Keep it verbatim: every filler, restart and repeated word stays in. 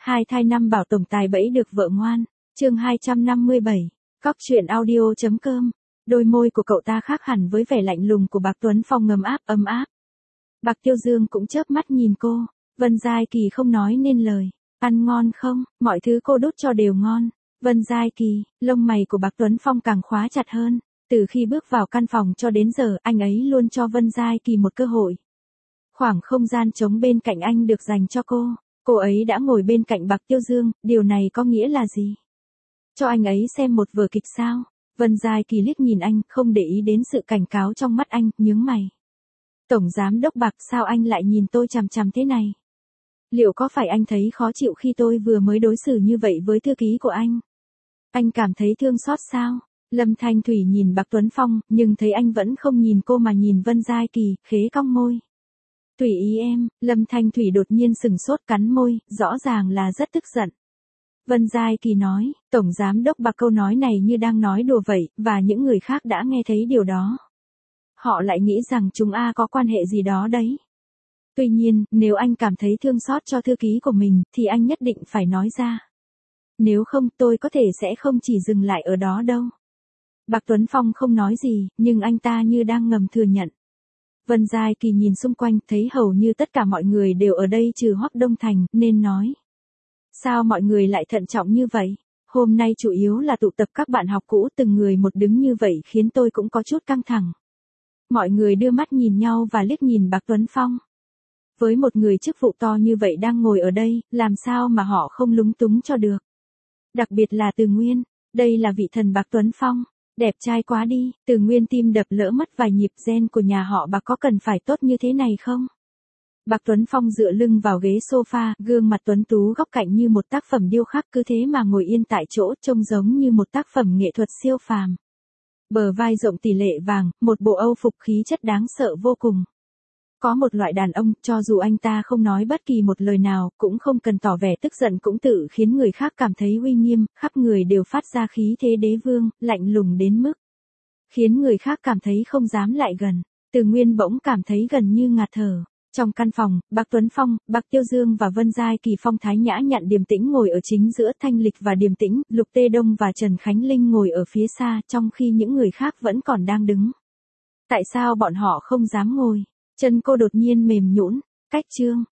Hai thai năm bảo tổng tài bẫy được vợ ngoan. Chương hai trăm năm mươi bảy. Cóc truyện audio chấm com. Đôi môi của cậu ta khác hẳn với vẻ lạnh lùng của Bạc Tuấn Phong ngầm áp ấm áp. Bạc Tiêu Dương cũng chớp mắt nhìn cô. Vân Giai Kỳ không nói nên lời. Ăn ngon không? Mọi thứ cô đút cho đều ngon. Vân Giai Kỳ, lông mày của Bạc Tuấn Phong càng khóa chặt hơn. Từ khi bước vào căn phòng cho đến giờ, anh ấy luôn cho Vân Giai Kỳ một cơ hội. Khoảng không gian trống bên cạnh anh được dành cho cô. Cô ấy đã ngồi bên cạnh Bạc Tiêu Dương, điều này có nghĩa là gì? Cho anh ấy xem một vở kịch sao? Vân Giai Kỳ liếc nhìn anh, không để ý đến sự cảnh cáo trong mắt anh, nhướng mày. Tổng giám đốc Bạc, sao anh lại nhìn tôi chằm chằm thế này? Liệu có phải anh thấy khó chịu khi tôi vừa mới đối xử như vậy với thư ký của anh? Anh cảm thấy thương xót sao? Lâm Thanh Thủy nhìn Bạc Tuấn Phong, nhưng thấy anh vẫn không nhìn cô mà nhìn Vân Giai Kỳ, khế cong môi. Tùy ý em. Lâm Thanh Thủy đột nhiên sừng sốt cắn môi, rõ ràng là rất tức giận. Vân Giai Kỳ nói, Tổng Giám Đốc Bạc câu nói này như đang nói đùa vậy, và những người khác đã nghe thấy điều đó. Họ lại nghĩ rằng chúng a có quan hệ gì đó đấy. Tuy nhiên, nếu anh cảm thấy thương xót cho thư ký của mình, thì anh nhất định phải nói ra. Nếu không, tôi có thể sẽ không chỉ dừng lại ở đó đâu. Bạc Tuấn Phong không nói gì, nhưng anh ta như đang ngầm thừa nhận. Vân Giai Kỳ nhìn xung quanh, thấy hầu như tất cả mọi người đều ở đây trừ Hoắc Đông Thành, nên nói. Sao mọi người lại thận trọng như vậy? Hôm nay chủ yếu là tụ tập các bạn học cũ từng người một đứng như vậy khiến tôi cũng có chút căng thẳng. Mọi người đưa mắt nhìn nhau và liếc nhìn Bạc Tuấn Phong. Với một người chức vụ to như vậy đang ngồi ở đây, làm sao mà họ không lúng túng cho được? Đặc biệt là Từ Nguyên, đây là vị thần Bạc Tuấn Phong. Đẹp trai quá đi. Từ Nguyên tim đập lỡ mất vài nhịp. Gen của nhà họ Bạc có cần phải tốt như thế này không? Bạc Tuấn Phong dựa lưng vào ghế sofa, gương mặt tuấn tú góc cạnh như một tác phẩm điêu khắc, cứ thế mà ngồi yên tại chỗ, trông giống như một tác phẩm nghệ thuật siêu phàm. Bờ vai rộng tỷ lệ vàng, một bộ âu phục khí chất đáng sợ vô cùng. Có một loại đàn ông, cho dù anh ta không nói bất kỳ một lời nào, cũng không cần tỏ vẻ tức giận cũng tự khiến người khác cảm thấy uy nghiêm, khắp người đều phát ra khí thế đế vương, lạnh lùng đến mức khiến người khác cảm thấy không dám lại gần. Từ Nguyên bỗng cảm thấy gần như ngạt thở. Trong căn phòng, Bạc Tuấn Phong, Bạc Tiêu Dương và Vân Giai Kỳ phong thái nhã nhặn điềm tĩnh ngồi ở chính giữa, Thanh Lịch và điềm tĩnh, Lục Tê Đông và Trần Khánh Linh ngồi ở phía xa, trong khi những người khác vẫn còn đang đứng. Tại sao bọn họ không dám ngồi? Chân cô đột nhiên mềm nhũn. Cách chương.